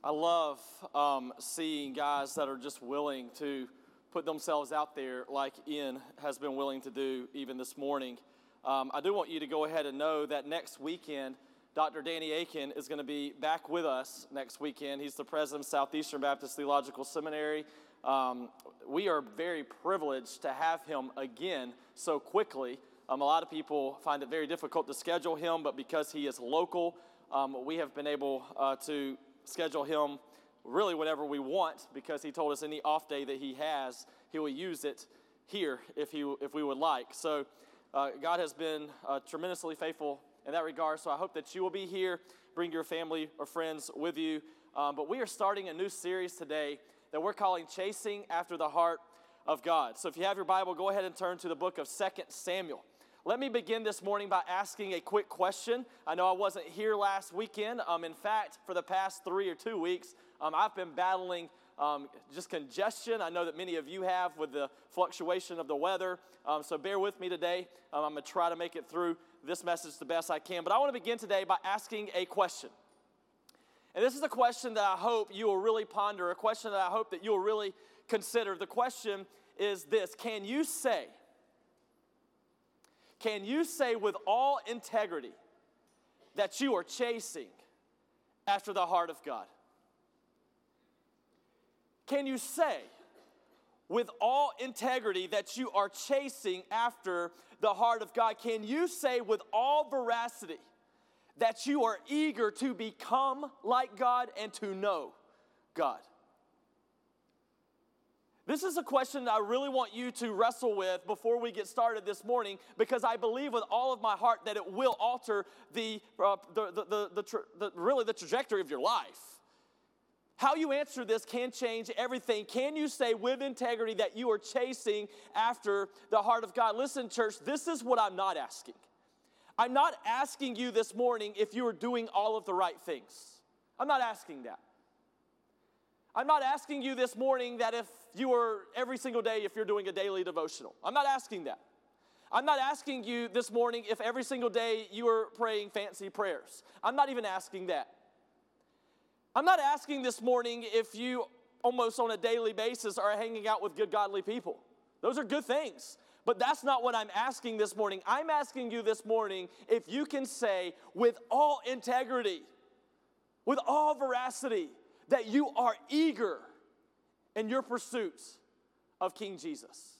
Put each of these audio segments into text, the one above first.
I love seeing guys that are just willing to put themselves out there like Ian has been willing to do even this morning. I do want you to go ahead and know that next weekend, Dr. Danny Aiken is going to be back with us next weekend. He's the president of Southeastern Baptist Theological Seminary. We are very privileged to have him again so quickly. A lot of people find it very difficult to schedule him, but because he is local, we have been able to schedule him really whenever we want, because he told us any off day that he has, he will use it here if we would like. So God has been tremendously faithful in that regard. So I hope that you will be here. Bring your family or friends with you. But we are starting a new series today that we're calling Chasing After the Heart of God. So if you have your Bible, go ahead and turn to the book of 2 Samuel. Let me begin this morning by asking a quick question. I know I wasn't here last weekend. In fact, for the past 3 or 2 weeks, I've been battling just congestion. I know that many of you have with the fluctuation of the weather. So bear with me today. I'm going to try to make it through this message the best I can. But I want to begin today by asking a question. And this is a question that I hope you will really ponder, a question that I hope that you will really consider. The question is this: Can you say with all integrity that you are chasing after the heart of God? Can you say with all integrity that you are chasing after the heart of God? Can you say with all veracity that you are eager to become like God and to know God? This is a question that I really want you to wrestle with before we get started this morning, because I believe with all of my heart that it will alter the trajectory of your life. How you answer this can change everything. Can you say with integrity that you are chasing after the heart of God? Listen, church, this is what I'm not asking. I'm not asking you this morning if you are doing all of the right things. I'm not asking that. I'm not asking you this morning that if you are every single day, if you're doing a daily devotional. I'm not asking that. I'm not asking you this morning if every single day you are praying fancy prayers. I'm not even asking that. I'm not asking this morning if you almost on a daily basis are hanging out with good godly people. Those are good things. But that's not what I'm asking this morning. I'm asking you this morning if you can say with all integrity, with all veracity, that you are eager in your pursuits of King Jesus.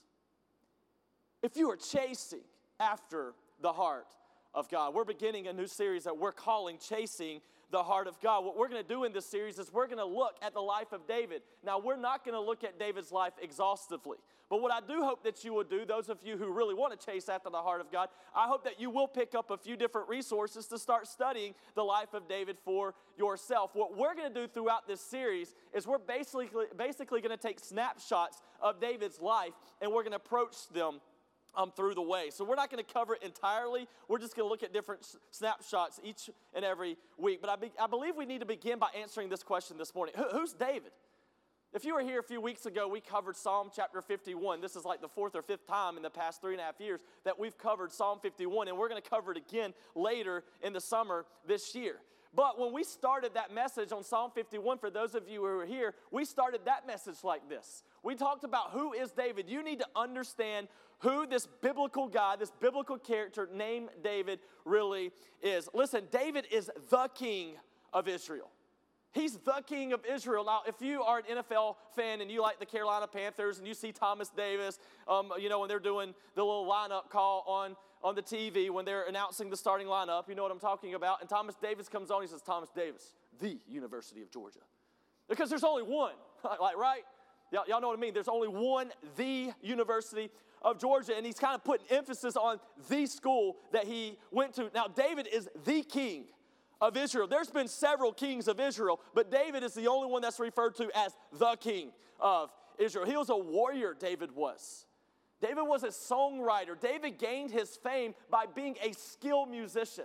If you are chasing after the heart of God. We're beginning a new series that we're calling Chasing the Heart of God. What we're going to do in this series is we're going to look at the life of David. Now, we're not going to look at David's life exhaustively. But what I do hope that you will do, those of you who really want to chase after the heart of God, I hope that you will pick up a few different resources to start studying the life of David for yourself. What we're going to do throughout this series is we're basically going to take snapshots of David's life, and we're going to approach them through the way. So we're not going to cover it entirely. We're just going to look at different snapshots each and every week. But I believe we need to begin by answering this question this morning. Who's David? If you were here a few weeks ago, we covered Psalm chapter 51. This is like the 4th or 5th time in the past 3.5 years that we've covered Psalm 51, and we're going to cover it again later in the summer this year. But when we started that message on Psalm 51, for those of you who are here, we started that message like this. We talked about who is David. You need to understand who this biblical guy, this biblical character named David really is. Listen, David is the king of Israel. He's the king of Israel. Now, if you are an NFL fan and you like the Carolina Panthers and you see Thomas Davis, when they're doing the little lineup call on the TV, when they're announcing the starting lineup, you know what I'm talking about. And Thomas Davis comes on, he says, Thomas Davis, the University of Georgia. Because there's only one, right? Y'all know what I mean? There's only one, the University of Georgia, and he's kind of putting emphasis on the school that he went to. Now, David is the king of Israel. There's been several kings of Israel, but David is the only one that's referred to as the king of Israel. He was a warrior, David was. David was a songwriter. David gained his fame by being a skilled musician.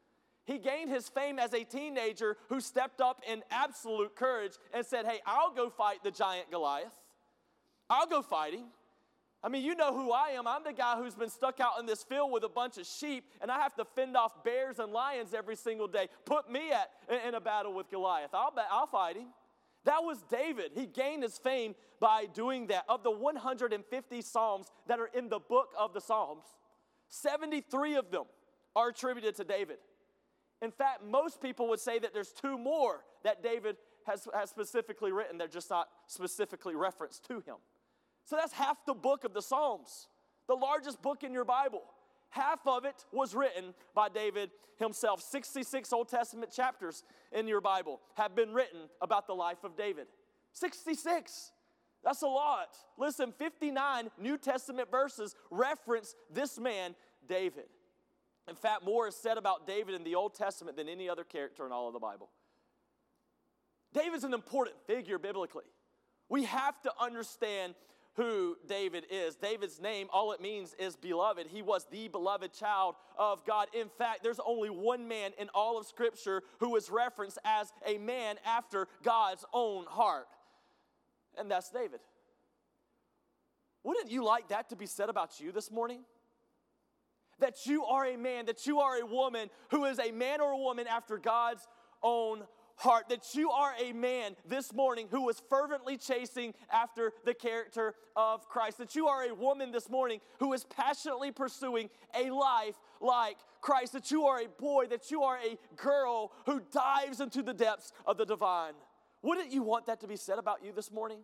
He gained his fame as a teenager who stepped up in absolute courage and said, hey, I'll go fight the giant Goliath. I'll go fighting. I mean, you know who I am. I'm the guy who's been stuck out in this field with a bunch of sheep, and I have to fend off bears and lions every single day. Put me in a battle with Goliath. I'll fight him. That was David. He gained his fame by doing that. Of the 150 Psalms that are in the book of the Psalms, 73 of them are attributed to David. In fact, most people would say that there's 2 more that David has specifically written. They're just not specifically referenced to him. So that's half the book of the Psalms, the largest book in your Bible. Half of it was written by David himself. 66 Old Testament chapters in your Bible have been written about the life of David. 66. That's a lot. Listen, 59 New Testament verses reference this man, David. In fact, more is said about David in the Old Testament than any other character in all of the Bible. David's an important figure biblically. We have to understand who David is. David's name, all it means is beloved. He was the beloved child of God. In fact, there's only one man in all of Scripture who is referenced as a man after God's own heart, and that's David. Wouldn't you like that to be said about you this morning? That you are a man, that you are a woman who is a man or a woman after God's own heart, that you are a man this morning who is fervently chasing after the character of Christ, that you are a woman this morning who is passionately pursuing a life like Christ, that you are a boy, that you are a girl who dives into the depths of the divine. Wouldn't you want that to be said about you this morning?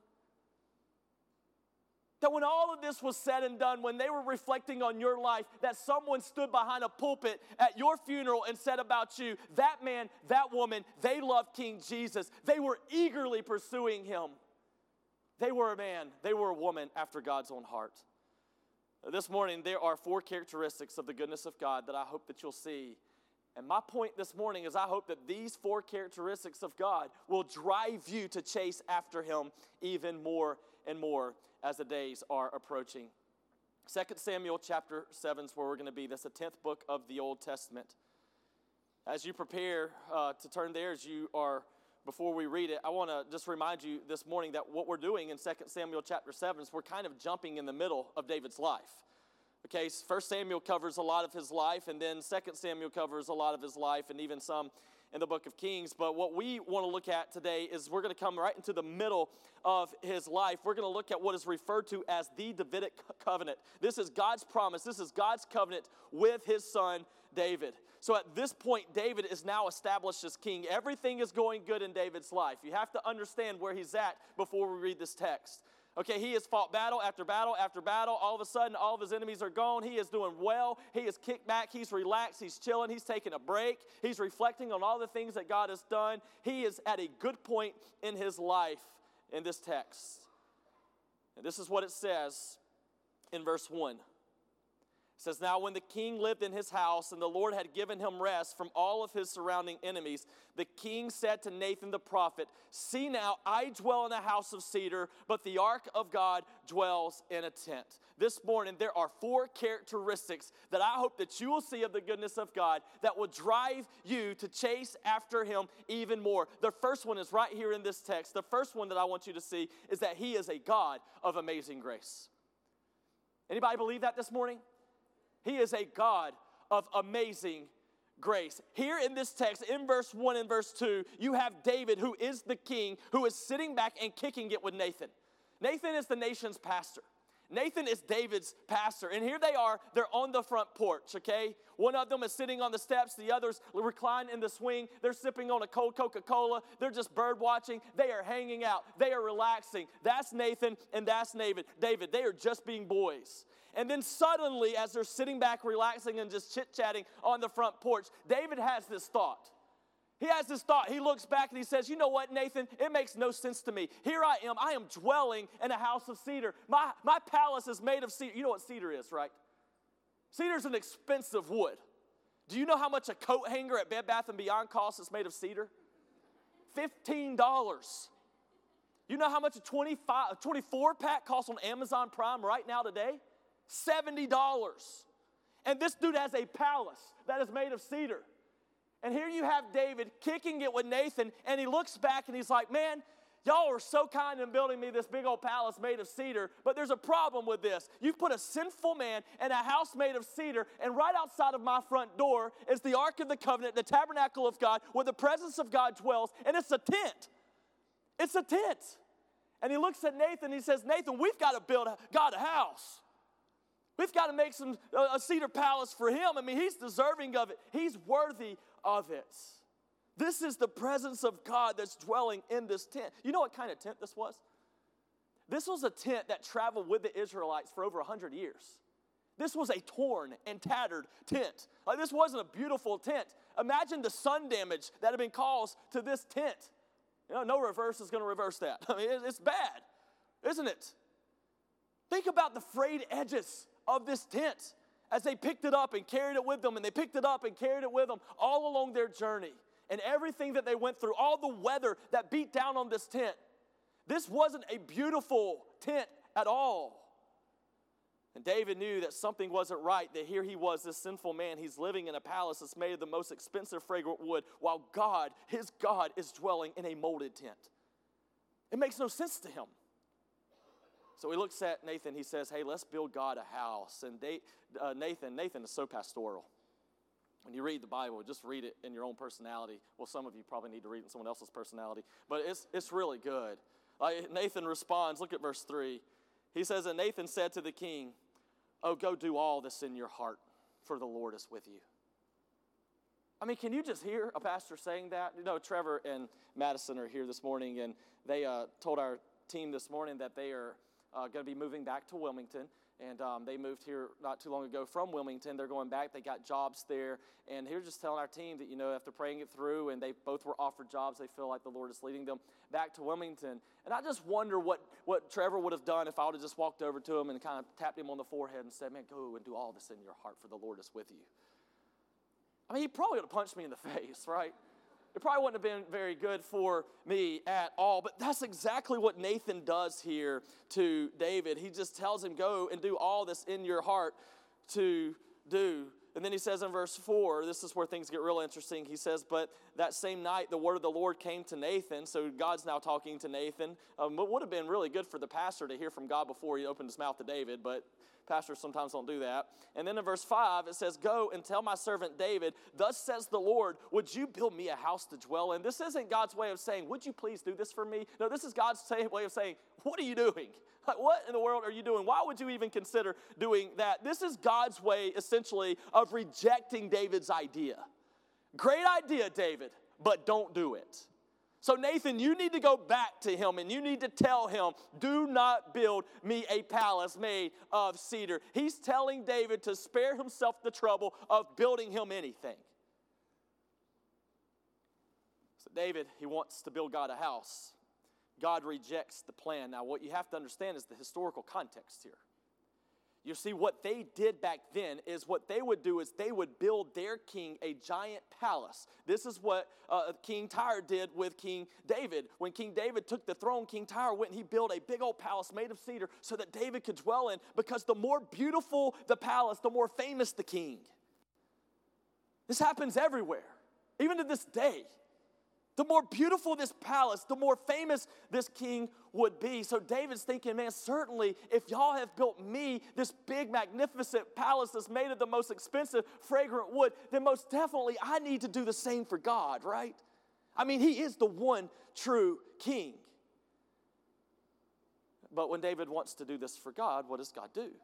That when all of this was said and done, when they were reflecting on your life, that someone stood behind a pulpit at your funeral and said about you, that man, that woman, they loved King Jesus. They were eagerly pursuing him. They were a man, they were a woman after God's own heart. This morning, there are 4 characteristics of the goodness of God that I hope that you'll see. And my point this morning is I hope that these 4 characteristics of God will drive you to chase after him even more and more as the days are approaching. 2 Samuel chapter 7 is where we're going to be. That's the 10th book of the Old Testament. As you prepare to turn there, before we read it, I want to just remind you this morning that what we're doing in 2 Samuel chapter 7 is we're kind of jumping in the middle of David's life. Okay, 1 Samuel covers a lot of his life, and then 2 Samuel covers a lot of his life, and even some in the book of Kings. But what we want to look at today is we're going to come right into the middle of his life. We're going to look at what is referred to as the Davidic covenant. This is God's promise. This is God's covenant with his son, David. So at this point, David is now established as king. Everything is going good in David's life. You have to understand where he's at before we read this text. Okay, he has fought battle after battle after battle. All of a sudden, all of his enemies are gone. He is doing well. He is kicked back. He's relaxed. He's chilling. He's taking a break. He's reflecting on all the things that God has done. He is at a good point in his life in this text. And this is what it says in verse 1. It says, "Now when the king lived in his house and the Lord had given him rest from all of his surrounding enemies, the king said to Nathan the prophet, 'See now, I dwell in a house of cedar, but the ark of God dwells in a tent.'" This morning, there are 4 characteristics that I hope that you will see of the goodness of God that will drive you to chase after him even more. The first one is right here in this text. The first one that I want you to see is that he is a God of amazing grace. Anybody believe that this morning? He is a God of amazing grace. Here in this text, in verse 1 and verse 2, you have David, who is the king, who is sitting back and kicking it with Nathan. Nathan is the nation's pastor. Nathan is David's pastor. And here they are, they're on the front porch, okay? One of them is sitting on the steps, the others reclined in the swing. They're sipping on a cold Coca-Cola. They're just bird watching. They are hanging out. They are relaxing. That's Nathan and that's David. They are just being boys. And then suddenly, as they're sitting back, relaxing and just chit-chatting on the front porch, David has this thought. He has this thought. He looks back and he says, "You know what, Nathan? It makes no sense to me. Here I am dwelling in a house of cedar. My palace is made of cedar." You know what cedar is, right? Cedar is an expensive wood. Do you know how much a coat hanger at Bed Bath & Beyond costs that's made of cedar? $15. You know how much a 24-pack costs on Amazon Prime right now today? $70. And this dude has a palace that is made of cedar. And here you have David kicking it with Nathan, and he looks back and he's like, "Man, y'all are so kind in building me this big old palace made of cedar, but there's a problem with this. You've put a sinful man in a house made of cedar, and right outside of my front door is the Ark of the Covenant, the tabernacle of God, where the presence of God dwells, and it's a tent. It's a tent. And he looks at Nathan and he says, Nathan, we've got to build God a house. We've got to make a cedar palace for him. I mean, he's deserving of it. He's worthy of it. This is the presence of God that's dwelling in this tent. You know what kind of tent this was? This was a tent that traveled with the Israelites for over 100 years. This was a torn and tattered tent. Like, this wasn't a beautiful tent. Imagine the sun damage that had been caused to this tent. You know, no reverse is going to reverse that. I mean, it's bad, isn't it? Think about the frayed edges of this tent as they picked it up and carried it with them, and they picked it up and carried it with them all along their journey, and everything that they went through, all the weather that beat down on this tent. This wasn't a beautiful tent at all. And David knew that something wasn't right, that here he was, this sinful man. He's living in a palace that's made of the most expensive fragrant wood, while God, his God, is dwelling in a molded tent. It makes no sense to him. So he looks at Nathan, he says, hey, let's build God a house. And Nathan is so pastoral. When you read the Bible, just read it in your own personality. Well, some of you probably need to read it in someone else's personality, but it's really good. Nathan responds, look at verse 3. He says, and Nathan said to the king, oh, go do all this in your heart, for the Lord is with you. I mean, can you just hear a pastor saying that? You know, Trevor and Madison are here this morning, and they told our team this morning that they are going to be moving back to Wilmington. And they moved here not too long ago from Wilmington. They're going back. They got jobs there. And he was just telling our team that, you know, after praying it through, and they both were offered jobs, they feel like the Lord is leading them back to Wilmington. And I just wonder what Trevor would have done if I would have just walked over to him and kind of tapped him on the forehead and said, man, go and do all this in your heart, for the Lord is with you. I mean, he probably would have punched me in the face, right? It probably wouldn't have been very good for me at all. But that's exactly what Nathan does here to David. He just tells him, go and do all this in your heart to do. And then he says in verse 4, this is where things get real interesting. He says, but that same night the word of the Lord came to Nathan. So God's now talking to Nathan. It would have been really good for the pastor to hear from God before he opened his mouth to David, but pastors sometimes don't do that. And then in verse 5, it says, go and tell my servant David, thus says the Lord, would you build me a house to dwell in? This isn't God's way of saying, would you please do this for me? No, this is God's way of saying, what are you doing? Like, what in the world are you doing? Why would you even consider doing that? This is God's way, essentially, of rejecting David's idea. Great idea, David, but don't do it. So Nathan, you need to go back to him and you need to tell him, do not build me a palace made of cedar. He's telling David to spare himself the trouble of building him anything. So David, he wants to build God a house. God rejects the plan. Now, what you have to understand is the historical context here. You see, what they did back then is what they would do is they would build their king a giant palace. This is what King Tyre did with King David. When King David took the throne, King Tyre went and he built a big old palace made of cedar so that David could dwell in, because the more beautiful the palace, the more famous the king. This happens everywhere, even to this day. The more beautiful this palace, the more famous this king would be. So David's thinking, man, certainly if y'all have built me this big, magnificent palace that's made of the most expensive, fragrant wood, then most definitely I need to do the same for God, right? I mean, he is the one true king. But when David wants to do this for God, what does God do?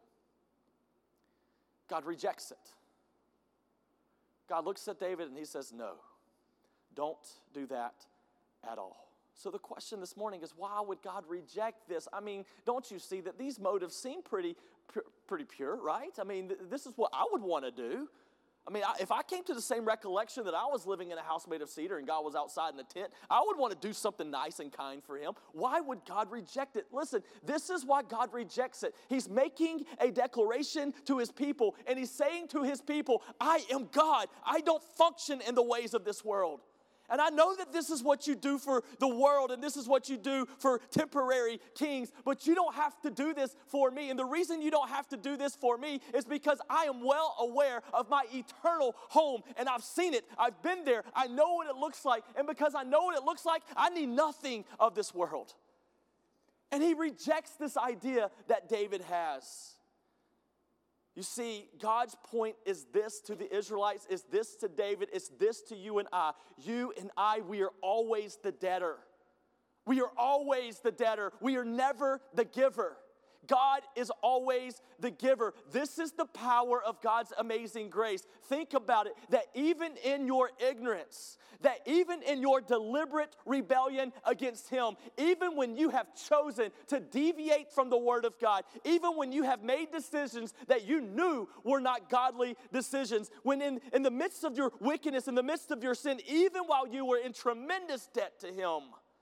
God rejects it. God looks at David and he says, no. Don't do that at all. So the question this morning is, why would God reject this? I mean, don't you see that these motives seem pretty pure, right? I mean, this is what I would want to do. I mean, if I came to the same recollection that I was living in a house made of cedar and God was outside in a tent, I would want to do something nice and kind for him. Why would God reject it? Listen, this is why God rejects it. He's making a declaration to his people, and he's saying to his people, I am God. I don't function in the ways of this world. And I know that this is what you do for the world and this is what you do for temporary kings, but you don't have to do this for me. And the reason you don't have to do this for me is because I am well aware of my eternal home, and I've seen it. I've been there. I know what it looks like. And because I know what it looks like, I need nothing of this world. And he rejects this idea that David has. You see, God's point is this to the Israelites, is this to David, is this to you and I. You and I, we are always the debtor We are always the debtor. We are never the giver. God is always the giver. This is the power of God's amazing grace. Think about it, that even in your ignorance, that even in your deliberate rebellion against Him, even when you have chosen to deviate from the Word of God, even when you have made decisions that you knew were not godly decisions, when in the midst of your wickedness, in the midst of your sin, even while you were in tremendous debt to Him,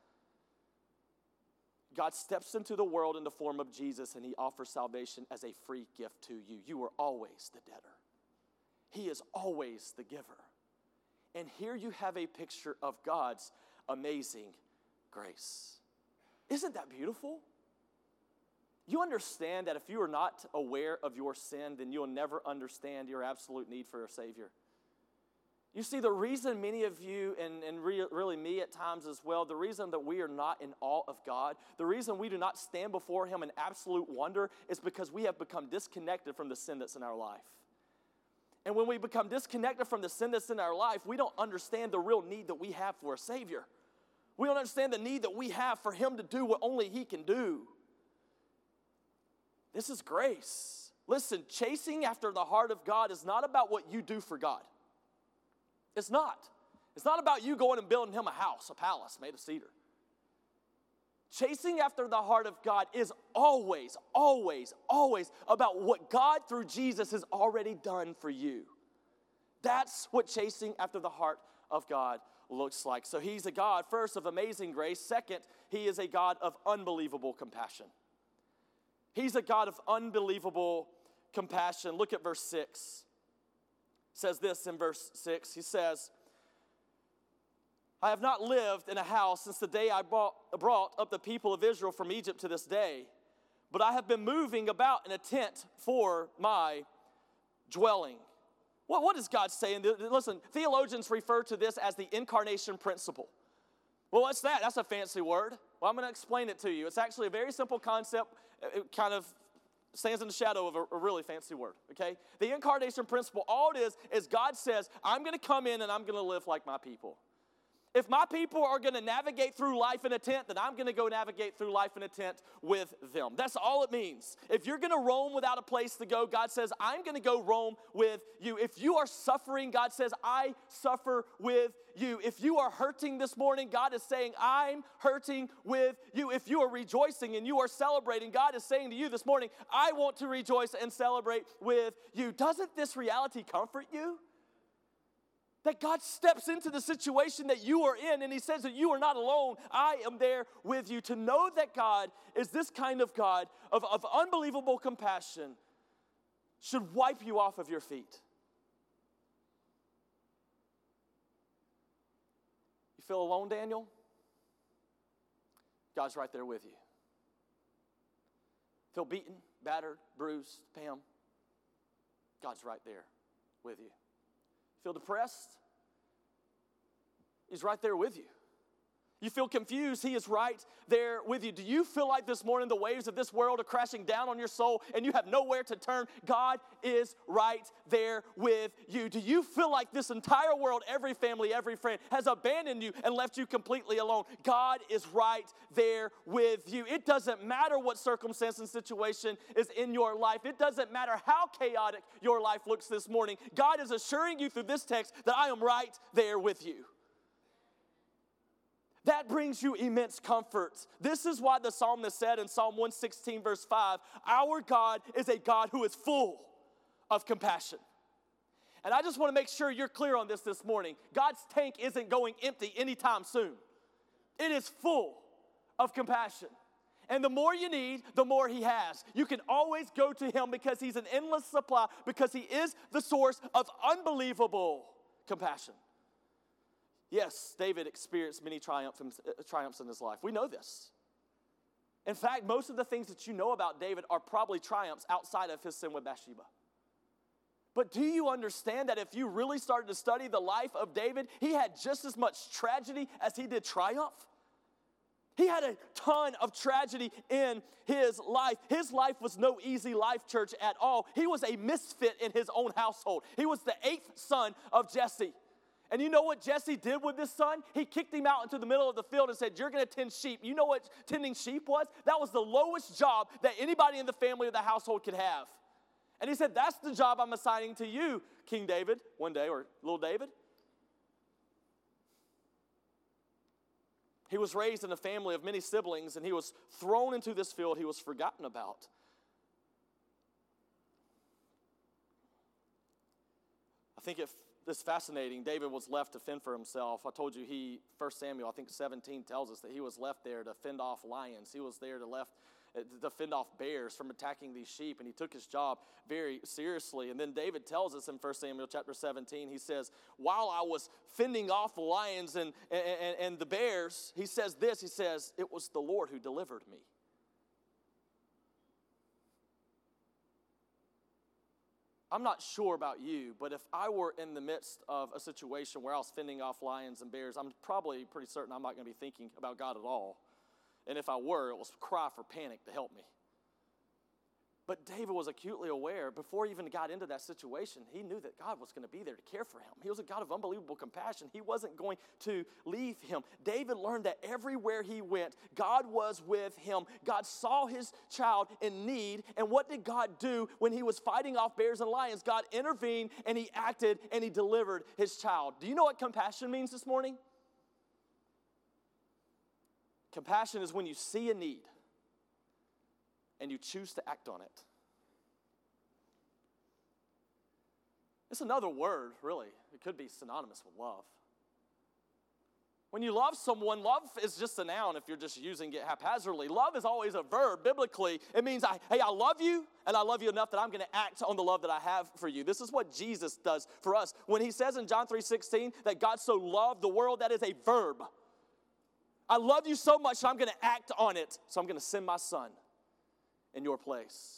God steps into the world in the form of Jesus, and He offers salvation as a free gift to you. You are always the debtor. He is always the giver. And here you have a picture of God's amazing grace. Isn't that beautiful? You understand that if you are not aware of your sin, then you'll never understand your absolute need for a Savior. You see, the reason many of you, and really me at times as well, the reason that we are not in awe of God, the reason we do not stand before Him in absolute wonder is because we have become disconnected from the sin that's in our life. And when we become disconnected from the sin that's in our life, we don't understand the real need that we have for a Savior. We don't understand the need that we have for Him to do what only He can do. This is grace. Listen, chasing after the heart of God is not about what you do for God. It's not. It's not about you going and building Him a house, a palace made of cedar. Chasing after the heart of God is always, always, always about what God through Jesus has already done for you. That's what chasing after the heart of God looks like. So He's a God, first, of amazing grace. Second, He is a God of unbelievable compassion. He's a God of unbelievable compassion. Look at verse 6. Says this in verse 6. He says, I have not lived in a house since the day I brought up the people of Israel from Egypt to this day, but I have been moving about in a tent for my dwelling. What is God saying? Listen, theologians refer to this as the incarnation principle. Well, what's that? That's a fancy word. Well, I'm going to explain it to you. It's actually a very simple concept. It kind of stands in the shadow of a really fancy word, okay? The incarnation principle, all it is God says, I'm going to come in and I'm going to live like my people. If my people are going to navigate through life in a tent, then I'm going to go navigate through life in a tent with them. That's all it means. If you're going to roam without a place to go, God says, I'm going to go roam with you. If you are suffering, God says, I suffer with you. If you are hurting this morning, God is saying, I'm hurting with you. If you are rejoicing and you are celebrating, God is saying to you this morning, I want to rejoice and celebrate with you. Doesn't this reality comfort you? That God steps into the situation that you are in and He says that you are not alone. I am there with you. To know that God is this kind of God of unbelievable compassion should wipe you off of your feet. You feel alone, Daniel? God's right there with you. Feel beaten, battered, bruised, Pam? God's right there with you. Feel depressed? He's right there with you. You feel confused? He is right there with you. Do you feel like this morning the waves of this world are crashing down on your soul and you have nowhere to turn? God is right there with you. Do you feel like this entire world, every family, every friend has abandoned you and left you completely alone? God is right there with you. It doesn't matter what circumstance and situation is in your life. It doesn't matter how chaotic your life looks this morning. God is assuring you through this text that I am right there with you. That brings you immense comfort. This is why the psalmist said in Psalm 116, verse 5, our God is a God who is full of compassion. And I just want to make sure you're clear on this morning. God's tank isn't going empty anytime soon. It is full of compassion. And the more you need, the more He has. You can always go to Him because He's an endless supply, because He is the source of unbelievable compassion. Yes, David experienced many triumphs in his life. We know this. In fact, most of the things that you know about David are probably triumphs outside of his sin with Bathsheba. But do you understand that if you really started to study the life of David, he had just as much tragedy as he did triumph? He had a ton of tragedy in his life. His life was no easy life, church, at all. He was a misfit in his own household. He was the 8th son of Jesse. And you know what Jesse did with this son? He kicked him out into the middle of the field and said, you're going to tend sheep. You know what tending sheep was? That was the lowest job that anybody in the family or the household could have. And he said, that's the job I'm assigning to you, King David, one day, or little David. He was raised in a family of many siblings, and he was thrown into this field he was forgotten about. I think it's fascinating. David was left to fend for himself. I told you 1 Samuel, I think 17 tells us that he was left there to fend off lions. He was there to fend off bears from attacking these sheep, and he took his job very seriously. And then David tells us in 1 Samuel chapter 17, he says, while I was fending off the lions and the bears, he says this, he says, it was the Lord who delivered me. I'm not sure about you, but if I were in the midst of a situation where I was fending off lions and bears, I'm probably pretty certain I'm not going to be thinking about God at all. And if I were, it was cry for panic to help me. But David was acutely aware, before he even got into that situation, he knew that God was going to be there to care for him. He was a God of unbelievable compassion. He wasn't going to leave him. David learned that everywhere he went, God was with him. God saw his child in need, and what did God do when he was fighting off bears and lions? God intervened, and he acted, and he delivered his child. Do you know what compassion means this morning? Compassion is when you see a need and you choose to act on it. It's another word, really. It could be synonymous with love. When you love someone, love is just a noun if you're just using it haphazardly. Love is always a verb. Biblically, it means, hey, I love you, and I love you enough that I'm going to act on the love that I have for you. This is what Jesus does for us. When he says in John 3:16 that God so loved the world, that is a verb. I love you so much, I'm going to act on it. So I'm going to send my son in your place.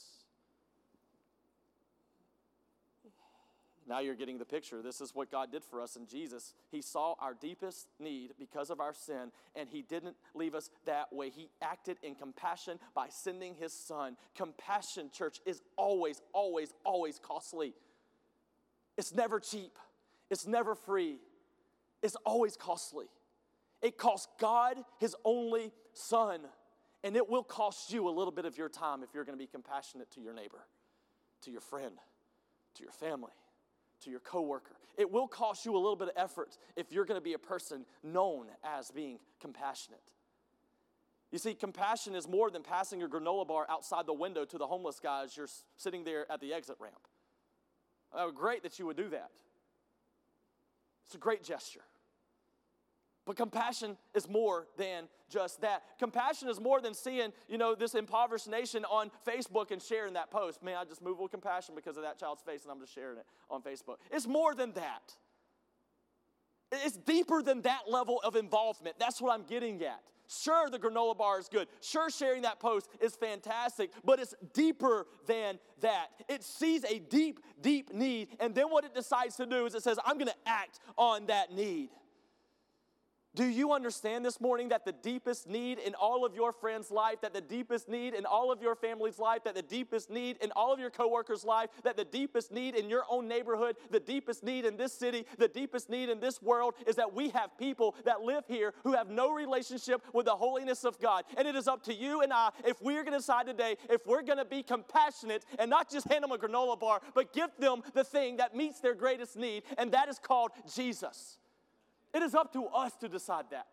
Now you're getting the picture. This is what God did for us in Jesus. He saw our deepest need because of our sin, and he didn't leave us that way. He acted in compassion by sending his son. Compassion, church, is always, always, always costly. It's never cheap. It's never free. It's always costly. It cost God his only son, and it will cost you a little bit of your time if you're going to be compassionate to your neighbor, to your friend, to your family, to your coworker. It will cost you a little bit of effort if you're going to be a person known as being compassionate. You see, compassion is more than passing your granola bar outside the window to the homeless guy as you're sitting there at the exit ramp. Great that you would do that. It's a great gesture. But compassion is more than just that. Compassion is more than seeing, this impoverished nation on Facebook and sharing that post. Man, I just moved with compassion because of that child's face, and I'm just sharing it on Facebook. It's more than that. It's deeper than that level of involvement. That's what I'm getting at. Sure, the granola bar is good. Sure, sharing that post is fantastic, but it's deeper than that. It sees a deep, deep need, and then what it decides to do is it says, I'm going to act on that need. Do you understand this morning that the deepest need in all of your friends' life, that the deepest need in all of your family's life, that the deepest need in all of your coworkers' life, that the deepest need in your own neighborhood, the deepest need in this city, the deepest need in this world is that we have people that live here who have no relationship with the holiness of God. And it is up to you and I, if we're going to decide today, if we're going to be compassionate and not just hand them a granola bar, but give them the thing that meets their greatest need, and that is called Jesus. It is up to us to decide that.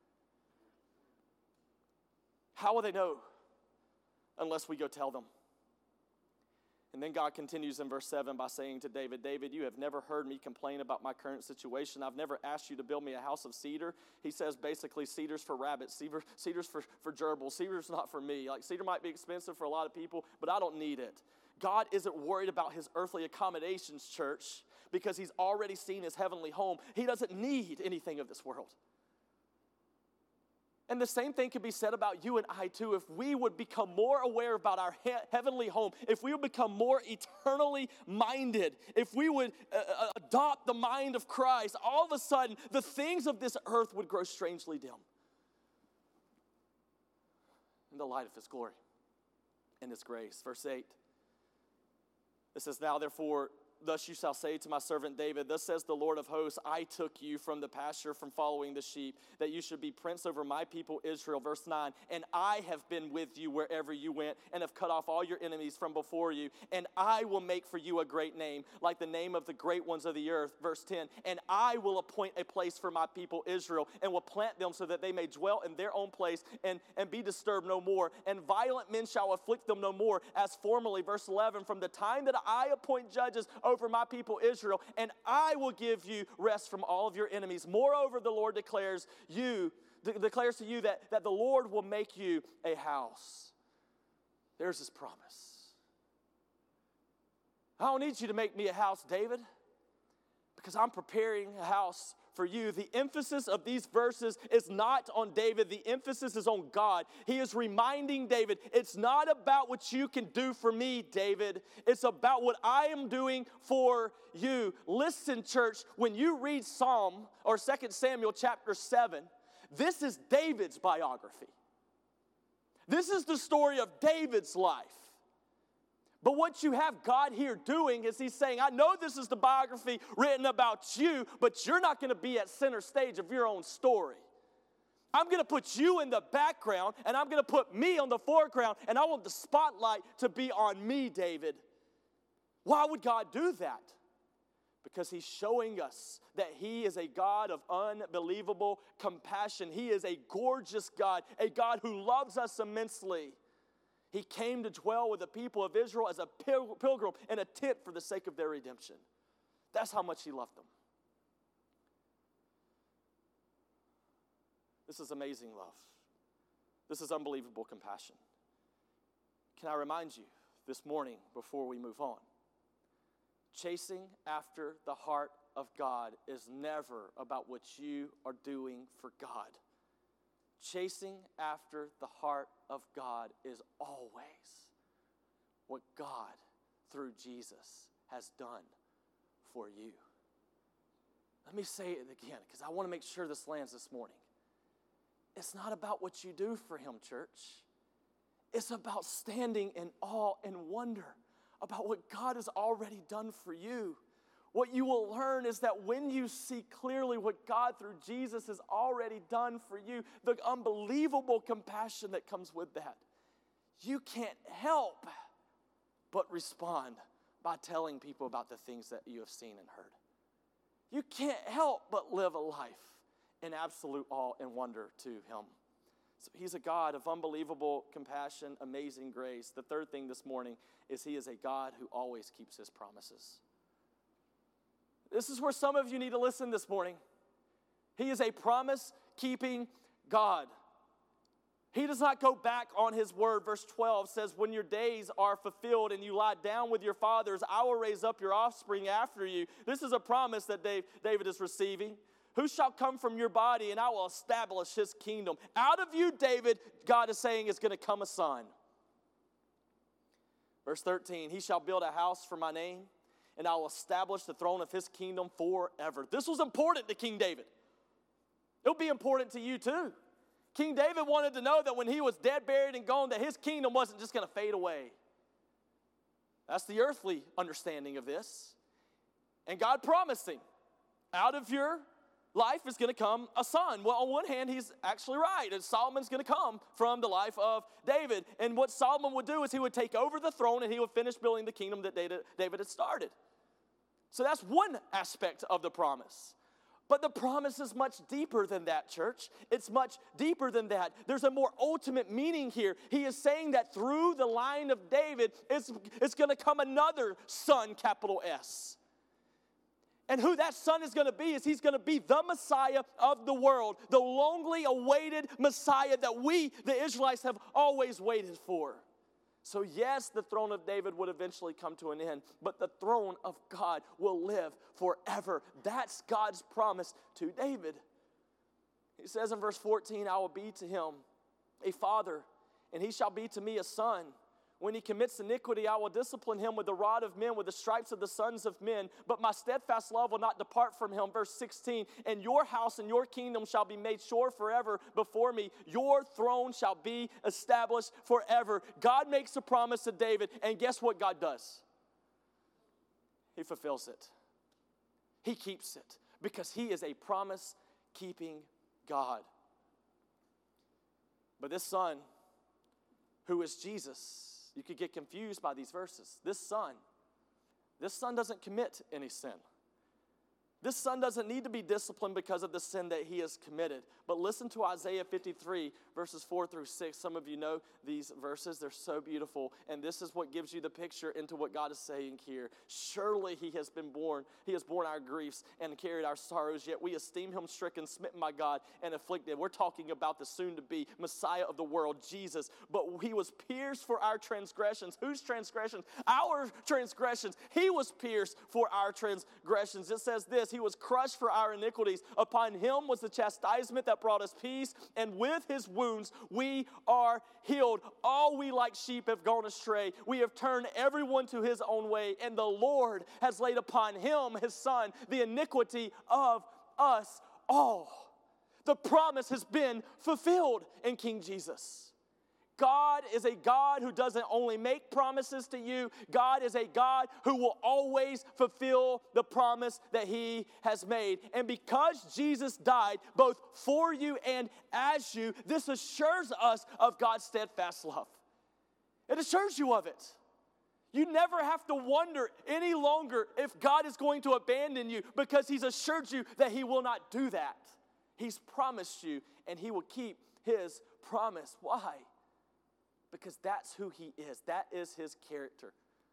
How will they know unless we go tell them? And then God continues in verse 7 by saying to David, David, you have never heard me complain about my current situation. I've never asked you to build me a house of cedar. He says basically cedars for rabbits, cedars for gerbils, cedars not for me. Like cedar might be expensive for a lot of people, but I don't need it. God isn't worried about his earthly accommodations, church, because he's already seen his heavenly home. He doesn't need anything of this world. And the same thing could be said about you and I too. If we would become more aware about our heavenly home, if we would become more eternally minded, if we would adopt the mind of Christ, all of a sudden the things of this earth would grow strangely dim in the light of his glory and his grace. Verse 8. It says, now therefore, thus you shall say to my servant David, thus says the Lord of hosts, I took you from the pasture from following the sheep, that you should be prince over my people Israel. Verse 9, and I have been with you wherever you went, and have cut off all your enemies from before you, and I will make for you a great name, like the name of the great ones of the earth. Verse 10, and I will appoint a place for my people Israel, and will plant them so that they may dwell in their own place, and be disturbed no more, and violent men shall afflict them no more, as formerly. Verse 11, from the time that I appoint judges over my people Israel, and I will give you rest from all of your enemies. Moreover, the Lord declares to you that the Lord will make you a house. There's his promise. I don't need you to make me a house, David, because I'm preparing a house for you. The emphasis of these verses is not on David. The emphasis is on God. He is reminding David, it's not about what you can do for me, David. It's about what I am doing for you. Listen, church, when you read Psalm or 2 Samuel chapter 7, this is David's biography. This is the story of David's life. But what you have God here doing is he's saying, I know this is the biography written about you, but you're not going to be at center stage of your own story. I'm going to put you in the background, and I'm going to put me on the foreground, and I want the spotlight to be on me, David. Why would God do that? Because he's showing us that he is a God of unbelievable compassion. He is a gorgeous God, a God who loves us immensely. He came to dwell with the people of Israel as a pilgrim in a tent for the sake of their redemption. That's how much he loved them. This is amazing love. This is unbelievable compassion. Can I remind you this morning before we move on? Chasing after the heart of God is never about what you are doing for God. Chasing after the heart of God is always what God, through Jesus, has done for you. Let me say it again, because I want to make sure this lands this morning. It's not about what you do for him, church. It's about standing in awe and wonder about what God has already done for you. What you will learn is that when you see clearly what God through Jesus has already done for you, the unbelievable compassion that comes with that, you can't help but respond by telling people about the things that you have seen and heard. You can't help but live a life in absolute awe and wonder to him. So he's a God of unbelievable compassion, amazing grace. The third thing this morning is he is a God who always keeps his promises. This is where some of you need to listen this morning. He is a promise-keeping God. He does not go back on his word. Verse 12 says, when your days are fulfilled and you lie down with your fathers, I will raise up your offspring after you. This is a promise that David is receiving. Who shall come from your body, and I will establish his kingdom. Out of you, David, God is saying, is going to come a son. Verse 13, he shall build a house for my name, and I will establish the throne of his kingdom forever. This was important to King David. It'll be important to you too. King David wanted to know that when he was dead, buried, and gone, that his kingdom wasn't just going to fade away. That's the earthly understanding of this. And God promised him, out of your life is going to come a son. Well, on one hand, he's actually right. And Solomon's going to come from the life of David. And what Solomon would do is he would take over the throne and he would finish building the kingdom that David had started. So that's one aspect of the promise. But the promise is much deeper than that, church. It's much deeper than that. There's a more ultimate meaning here. He is saying that through the line of David, it's going to come another son, capital S. And who that son is going to be is he's going to be the Messiah of the world, the longly awaited Messiah that we, the Israelites, have always waited for. So yes, the throne of David would eventually come to an end, but the throne of God will live forever. That's God's promise to David. He says in verse 14, I will be to him a father, and he shall be to me a son. When he commits iniquity, I will discipline him with the rod of men, with the stripes of the sons of men. But my steadfast love will not depart from him. Verse 16, and your house and your kingdom shall be made sure forever before me. Your throne shall be established forever. God makes a promise to David, and guess what God does? He fulfills it. He keeps it because he is a promise-keeping God. But this son, who is Jesus, you could get confused by these verses. This son doesn't commit any sin. This son doesn't need to be disciplined because of the sin that he has committed. But listen to Isaiah 53, verses 4 through 6. Some of you know these verses. They're so beautiful. And this is what gives you the picture into what God is saying here. Surely he has been born. He has borne our griefs and carried our sorrows. Yet we esteem him stricken, smitten by God, and afflicted. We're talking about the soon-to-be Messiah of the world, Jesus. But he was pierced for our transgressions. Whose transgressions? Our transgressions. He was pierced for our transgressions. It says this. He was crushed for our iniquities. Upon him was the chastisement that brought us peace, and with his wounds we are healed. All we like sheep have gone astray. We have turned everyone to his own way, and the Lord has laid upon him, his son, the iniquity of us all. The promise has been fulfilled in King Jesus. God is a God who doesn't only make promises to you. God is a God who will always fulfill the promise that he has made. And because Jesus died both for you and as you, this assures us of God's steadfast love. It assures you of it. You never have to wonder any longer if God is going to abandon you because he's assured you that he will not do that. He's promised you and he will keep his promise. Why? Because that's who he is. That is his character.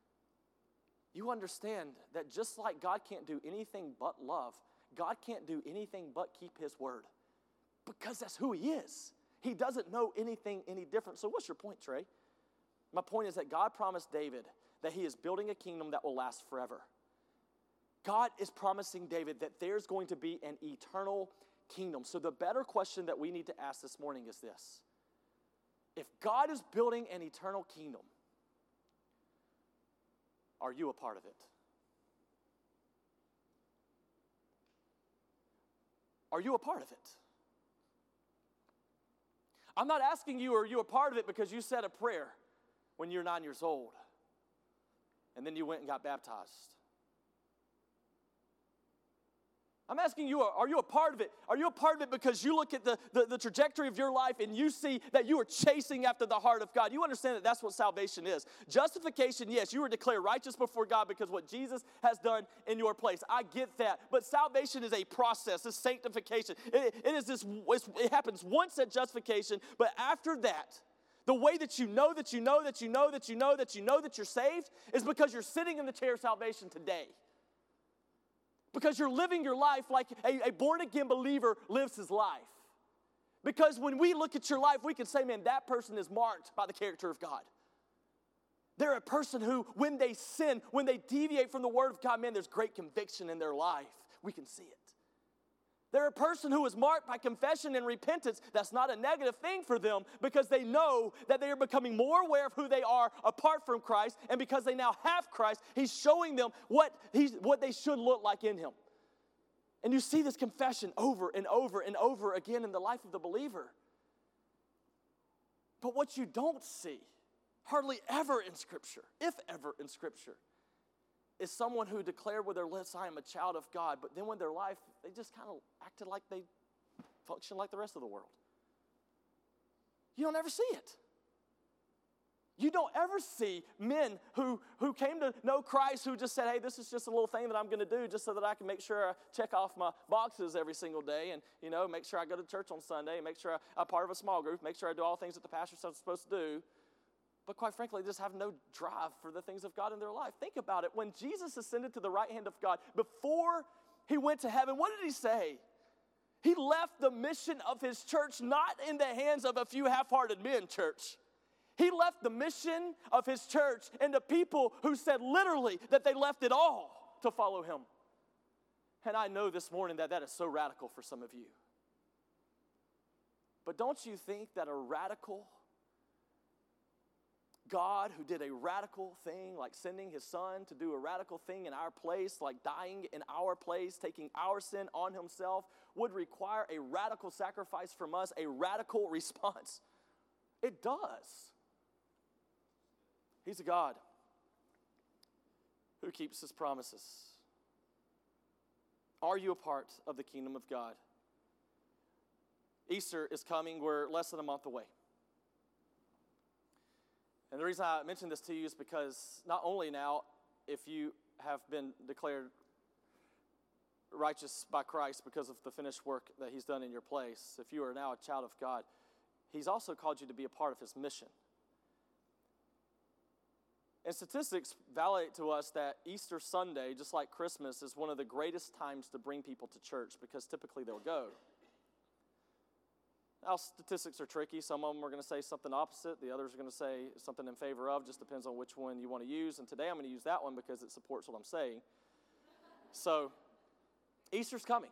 You understand that just like God can't do anything but love, God can't do anything but keep his word. Because that's who he is. He doesn't know anything any different. So what's your point, Trey? My point is that God promised David that he is building a kingdom that will last forever. God is promising David that there's going to be an eternal kingdom. So the better question that we need to ask this morning is this. If God is building an eternal kingdom, are you a part of it? Are you a part of it? I'm not asking you, are you a part of it because you said a prayer when you're 9 years old and then you went and got baptized. I'm asking you, are you a part of it? Are you a part of it because you look at the trajectory of your life and you see that you are chasing after the heart of God? You understand that that's what salvation is. Justification, yes, you were declared righteous before God because what Jesus has done in your place. I get that. But salvation is a process. It's sanctification. It happens once at justification, but after that, the way that you know that you're saved is because you're sitting in the chair of salvation today. Because you're living your life like a born-again believer lives his life. Because when we look at your life, we can say, man, that person is marked by the character of God. They're a person who, when they sin, when they deviate from the word of God, man, there's great conviction in their life. We can see it. They're a person who is marked by confession and repentance. That's not a negative thing for them because they know that they are becoming more aware of who they are apart from Christ. And because they now have Christ, he's showing them what they should look like in him. And you see this confession over and over and over again in the life of the believer. But what you don't see, hardly ever in Scripture, if ever in Scripture, is someone who declared with their lips, I am a child of God, but then with their life, they just kind of acted like they function like the rest of the world. You don't ever see it. You don't ever see men who came to know Christ who just said, hey, this is just a little thing that I'm going to do just so that I can make sure I check off my boxes every single day and, make sure I go to church on Sunday, make sure I'm part of a small group, make sure I do all the things that the pastor says I'm supposed to do. But quite frankly, they just have no drive for the things of God in their life. Think about it. When Jesus ascended to the right hand of God, before he went to heaven, what did he say? He left the mission of his church not in the hands of a few half-hearted men, church. He left the mission of his church and the people who said literally that they left it all to follow him. And I know this morning that is so radical for some of you. But don't you think that a radical God who did a radical thing like sending his son to do a radical thing in our place, like dying in our place, taking our sin on himself, would require a radical sacrifice from us, a radical response? It does. He's a God who keeps his promises. Are you a part of the kingdom of God? Easter is coming. We're less than a month away. And the reason I mention this to you is because not only now, if you have been declared righteous by Christ because of the finished work that he's done in your place, if you are now a child of God, he's also called you to be a part of his mission. And statistics validate to us that Easter Sunday, just like Christmas, is one of the greatest times to bring people to church because typically they'll go. Now, statistics are tricky. Some of them are going to say something opposite. The others are going to say something in favor of. Just depends on which one you want to use. And today I'm going to use that one because it supports what I'm saying. So, Easter's coming.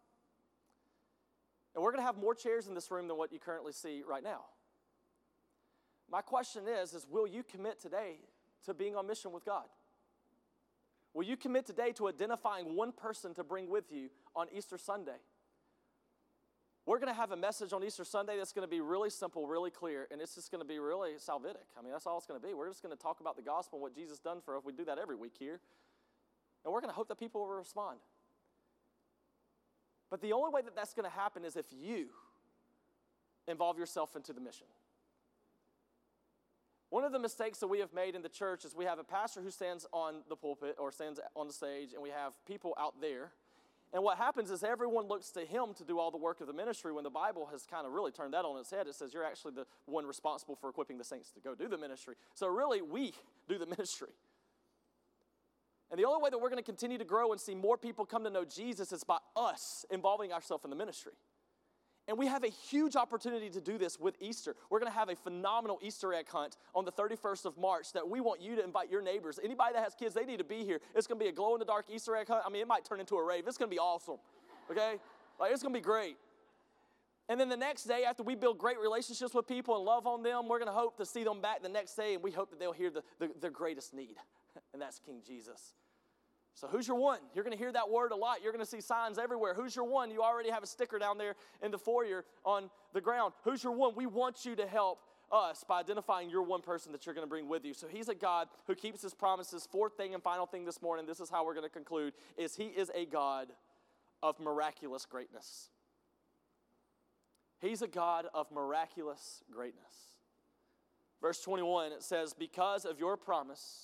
And we're going to have more chairs in this room than what you currently see right now. My question is will you commit today to being on mission with God? Will you commit today to identifying one person to bring with you on Easter Sunday? We're going to have a message on Easter Sunday that's going to be really simple, really clear, and it's just going to be really salvific. I mean, that's all it's going to be. We're just going to talk about the gospel and what Jesus done for us. We do that every week here. And we're going to hope that people will respond. But the only way that that's going to happen is if you involve yourself into the mission. One of the mistakes that we have made in the church is we have a pastor who stands on the pulpit or stands on the stage, and we have people out there. And what happens is everyone looks to him to do all the work of the ministry when the Bible has kind of really turned that on its head. It says you're actually the one responsible for equipping the saints to go do the ministry. So really, we do the ministry. And the only way that we're going to continue to grow and see more people come to know Jesus is by us involving ourselves in the ministry. And we have a huge opportunity to do this with Easter. We're going to have a phenomenal Easter egg hunt on the 31st of March that we want you to invite your neighbors. Anybody that has kids, they need to be here. It's going to be a glow-in-the-dark Easter egg hunt. I mean, it might turn into a rave. It's going to be awesome, okay? Like, it's going to be great. And then the next day, after we build great relationships with people and love on them, we're going to hope to see them back the next day, and we hope that they'll hear their greatest need, and that's King Jesus. So who's your one? You're going to hear that word a lot. You're going to see signs everywhere. Who's your one? You already have a sticker down there in the foyer on the ground. Who's your one? We want you to help us by identifying your one person that you're going to bring with you. So he's a God who keeps his promises. Fourth thing and final thing this morning, this is how we're going to conclude, is he is a God of miraculous greatness. He's a God of miraculous greatness. Verse 21, it says, because of your promise,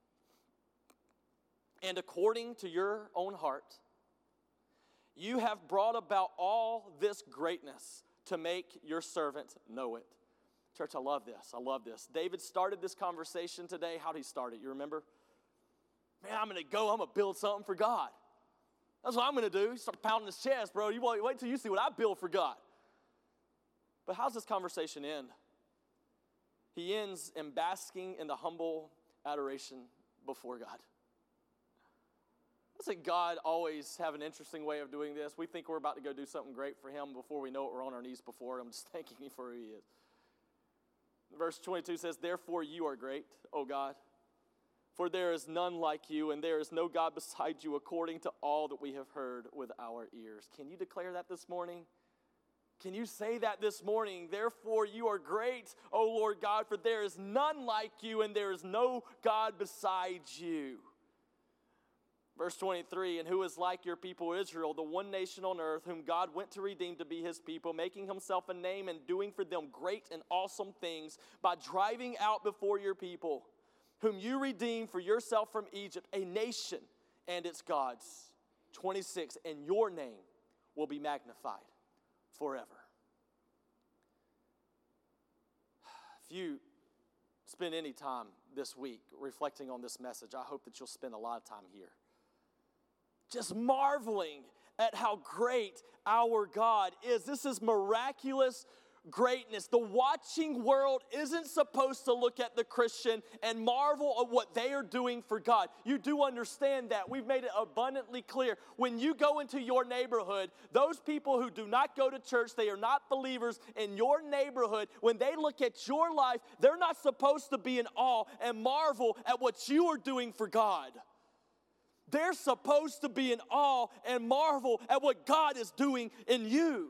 and according to your own heart, you have brought about all this greatness to make your servant know it. Church, I love this. I love this. David started this conversation today. How did he start it? You remember? Man, I'm going to go. I'm going to build something for God. That's what I'm going to do. He started pounding his chest, bro. You wait till you see what I build for God. But how's this conversation end? He ends in basking in the humble adoration before God. I think God always have an interesting way of doing this. We think we're about to go do something great for him before we know it, we're on our knees before him, just thanking him for who he is. Verse 22 says, therefore you are great, O God, for there is none like you, and there is no God beside you, according to all that we have heard with our ears. Can you declare that this morning? Can you say that this morning? Therefore you are great, O Lord God, for there is none like you, and there is no God beside you. Verse 23, and who is like your people Israel, the one nation on earth, whom God went to redeem to be his people, making himself a name and doing for them great and awesome things by driving out before your people, whom you redeemed for yourself from Egypt, a nation and its gods. 26, and your name will be magnified forever. If you spend any time this week reflecting on this message, I hope that you'll spend a lot of time here, just marveling at how great our God is. This is miraculous greatness. The watching world isn't supposed to look at the Christian and marvel at what they are doing for God. You do understand that. We've made it abundantly clear. When you go into your neighborhood, those people who do not go to church, they are not believers in your neighborhood, when they look at your life, they're not supposed to be in awe and marvel at what you are doing for God. They're supposed to be in awe and marvel at what God is doing in you.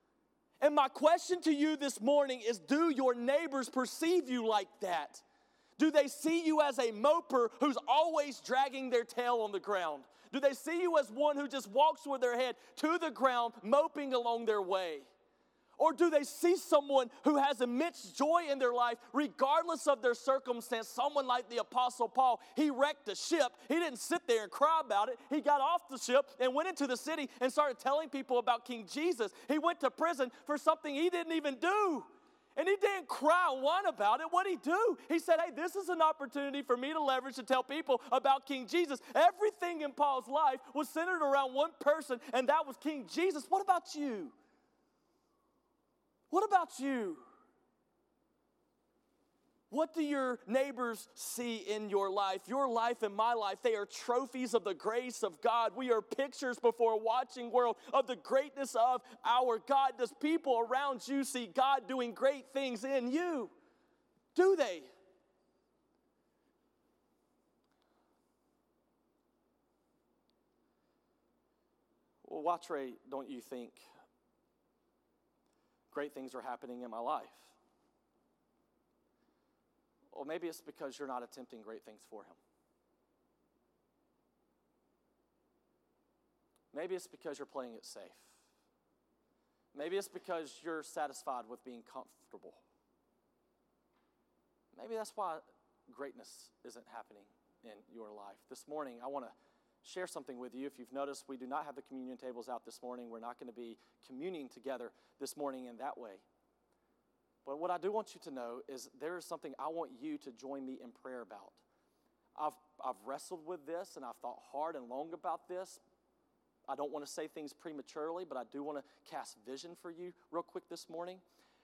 And my question to you this morning is, do your neighbors perceive you like that? Do they see you as a moper who's always dragging their tail on the ground? Do they see you as one who just walks with their head to the ground, moping along their way? Or do they see someone who has immense joy in their life, regardless of their circumstance? Someone like the Apostle Paul, he wrecked a ship. He didn't sit there and cry about it. He got off the ship and went into the city and started telling people about King Jesus. He went to prison for something he didn't even do. And he didn't cry and whine about it. What did he do? He said, hey, this is an opportunity for me to leverage to tell people about King Jesus. Everything in Paul's life was centered around one person, and that was King Jesus. What about you? What about you? What do your neighbors see in your life? Your life and my life, they are trophies of the grace of God. We are pictures before a watching world of the greatness of our God. Does people around you see God doing great things in you? Do they? Well, why, Trey, don't you think great things are happening in my life? Well, maybe it's because you're not attempting great things for him. Maybe it's because you're playing it safe. Maybe it's because you're satisfied with being comfortable. Maybe that's why greatness isn't happening in your life. This morning, I want to share something with you. If you've noticed, we do not have the communion tables out this morning. We're not going to be communing together this morning in that way. But what I do want you to know is there is something I want you to join me in prayer about. I've wrestled with this, and I've thought hard and long about this. I don't want to say things prematurely, but I do want to cast vision for you real quick this morning.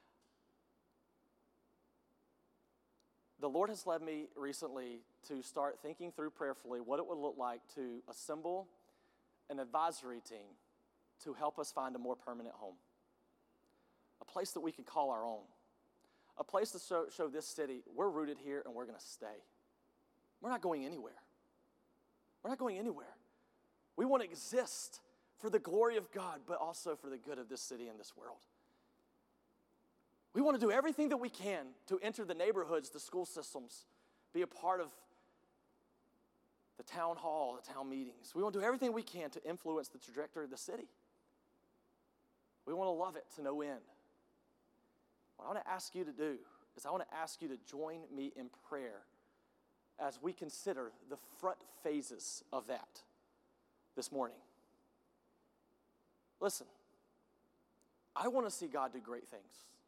The Lord has led me recently to start thinking through prayerfully what it would look like to assemble an advisory team to help us find a more permanent home. A place that we can call our own. A place to show this city, we're rooted here and we're going to stay. We're not going anywhere. We're not going anywhere. We want to exist for the glory of God, but also for the good of this city and this world. We want to do everything that we can to enter the neighborhoods, the school systems, be a part of the town hall, the town meetings. We want to do everything we can to influence the trajectory of the city. We want to love it to no end. What I want to ask you to do is I want to ask you to join me in prayer as we consider the front phases of that this morning. Listen, I want to see God do great things.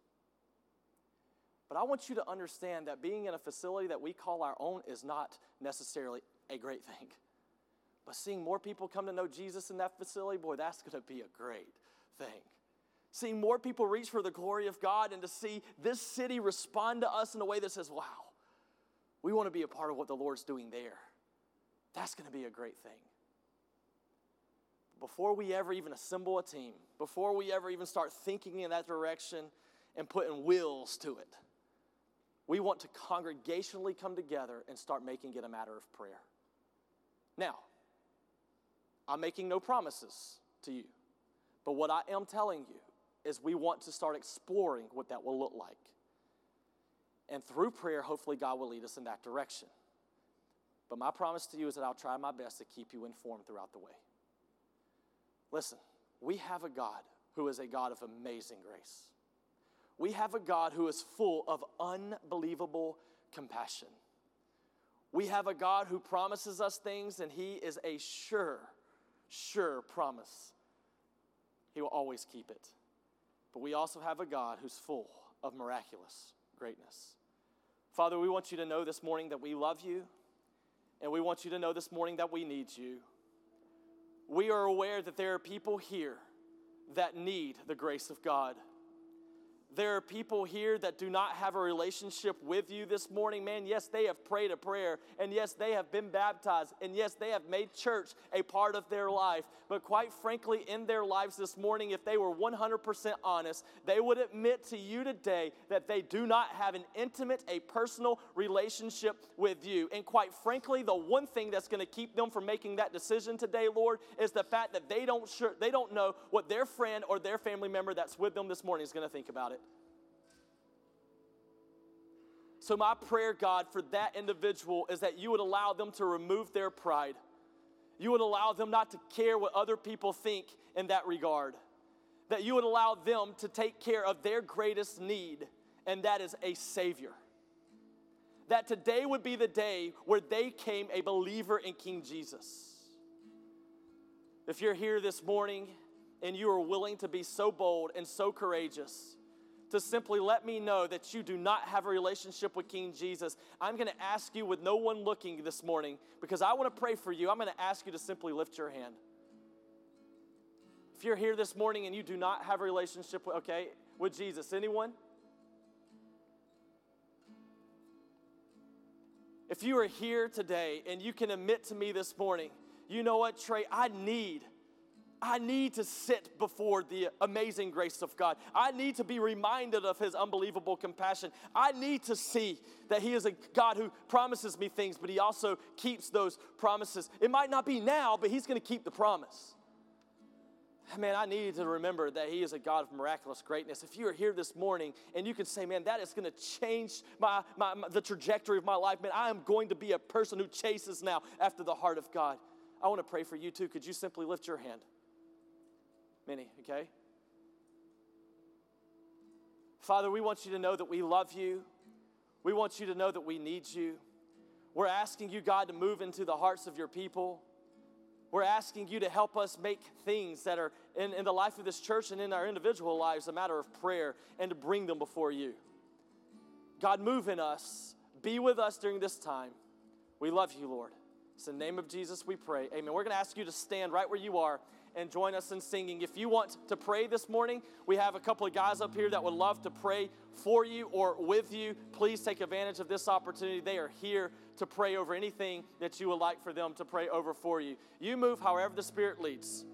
But I want you to understand that being in a facility that we call our own is not necessarily a great thing. But seeing more people come to know Jesus in that facility, boy, that's going to be a great thing. Seeing more people reach for the glory of God and to see this city respond to us in a way that says, wow, we want to be a part of what the Lord's doing there. That's going to be a great thing. Before we ever even assemble a team, before we ever even start thinking in that direction and putting wheels to it, we want to congregationally come together and start making it a matter of prayer. Now, I'm making no promises to you, but what I am telling you is we want to start exploring what that will look like. And through prayer, hopefully God will lead us in that direction. But my promise to you is that I'll try my best to keep you informed throughout the way. Listen, we have a God who is a God of amazing grace. We have a God who is full of unbelievable compassion. We have a God who promises us things, and he is a sure promise. He will always keep it. But we also have a God who's full of miraculous greatness. Father, we want you to know this morning that we love you, and we want you to know this morning that we need you. We are aware that there are people here that need the grace of God. There are people here that do not have a relationship with you this morning. Man, yes, they have prayed a prayer, and yes, they have been baptized, and yes, they have made church a part of their life. But quite frankly, in their lives this morning, if they were 100% honest, they would admit to you today that they do not have an intimate, a personal relationship with you. And quite frankly, the one thing that's going to keep them from making that decision today, Lord, is the fact that they don't know what their friend or their family member that's with them this morning is going to think about it. So my prayer, God, for that individual is that you would allow them to remove their pride. You would allow them not to care what other people think in that regard. That you would allow them to take care of their greatest need, and that is a Savior. That today would be the day where they became a believer in King Jesus. If you're here this morning and you are willing to be so bold and so courageous to simply let me know that you do not have a relationship with King Jesus, I'm going to ask you with no one looking this morning, because I want to pray for you, I'm going to ask you to simply lift your hand. If you're here this morning and you do not have a relationship with Jesus, anyone? If you are here today and you can admit to me this morning, you know what, Trey, I need to sit before the amazing grace of God. I need to be reminded of his unbelievable compassion. I need to see that he is a God who promises me things, but he also keeps those promises. It might not be now, but he's going to keep the promise. Man, I need to remember that he is a God of miraculous greatness. If you are here this morning and you can say, man, that is going to change the trajectory of my life, man, I am going to be a person who chases now after the heart of God. I want to pray for you too. Could you simply lift your hand? Many, okay? Father, we want you to know that we love you. We want you to know that we need you. We're asking you, God, to move into the hearts of your people. We're asking you to help us make things that are in the life of this church and in our individual lives a matter of prayer, and to bring them before you. God, move in us. Be with us during this time. We love you, Lord. It's in the name of Jesus we pray. Amen. We're going to ask you to stand right where you are and join us in singing. If you want to pray this morning, we have a couple of guys up here that would love to pray for you or with you. Please take advantage of this opportunity. They are here to pray over anything that you would like for them to pray over for you. You move however the Spirit leads.